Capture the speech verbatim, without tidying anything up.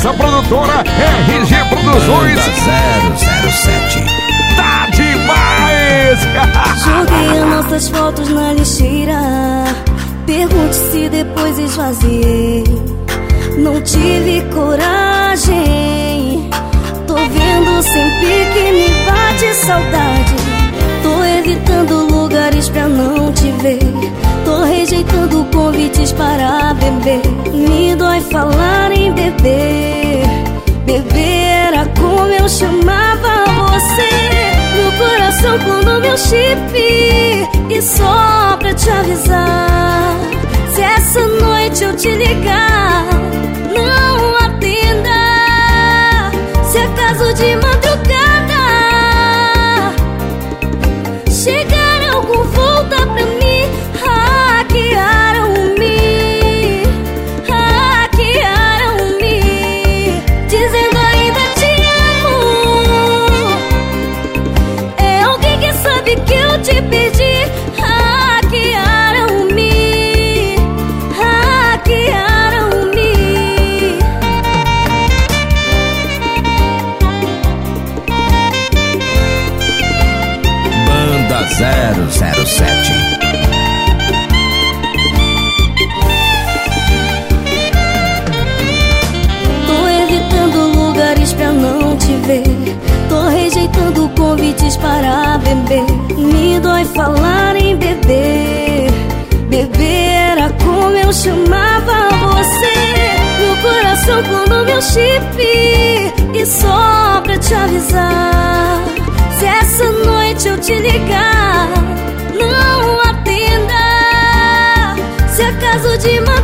nossa produtora R G Produções. zero zero sete. Tá demais! Joguei as nossas fotos na lixeira. Pergunte se depois esvaziei. Não tive coragem. Tô vendo sem pique, me bate saudade. Tô evitando lugares pra não te ver. Tô rejeitando convites para beber. Me dói falar em beber. Beber era como eu chamava você. Meu coração quando meu chip. E só pra te avisar, se essa noite eu te ligar, não atenda. Se acaso de madrugada chegar algum, volta pra mim. Hackearam-me, hackearam-me, dizendo ainda te amo. É alguém que sabe que eu te perdi. Hackearam-me, hackearam-me. Banda zero zero sete. Tô evitando lugares pra não te ver. Tô rejeitando convites para beber. Me dói falar em beber. Beber era como eu chamava você. Meu coração quando meu chip. E só pra te avisar, se essa noite eu te ligar, não atenda. Se acaso de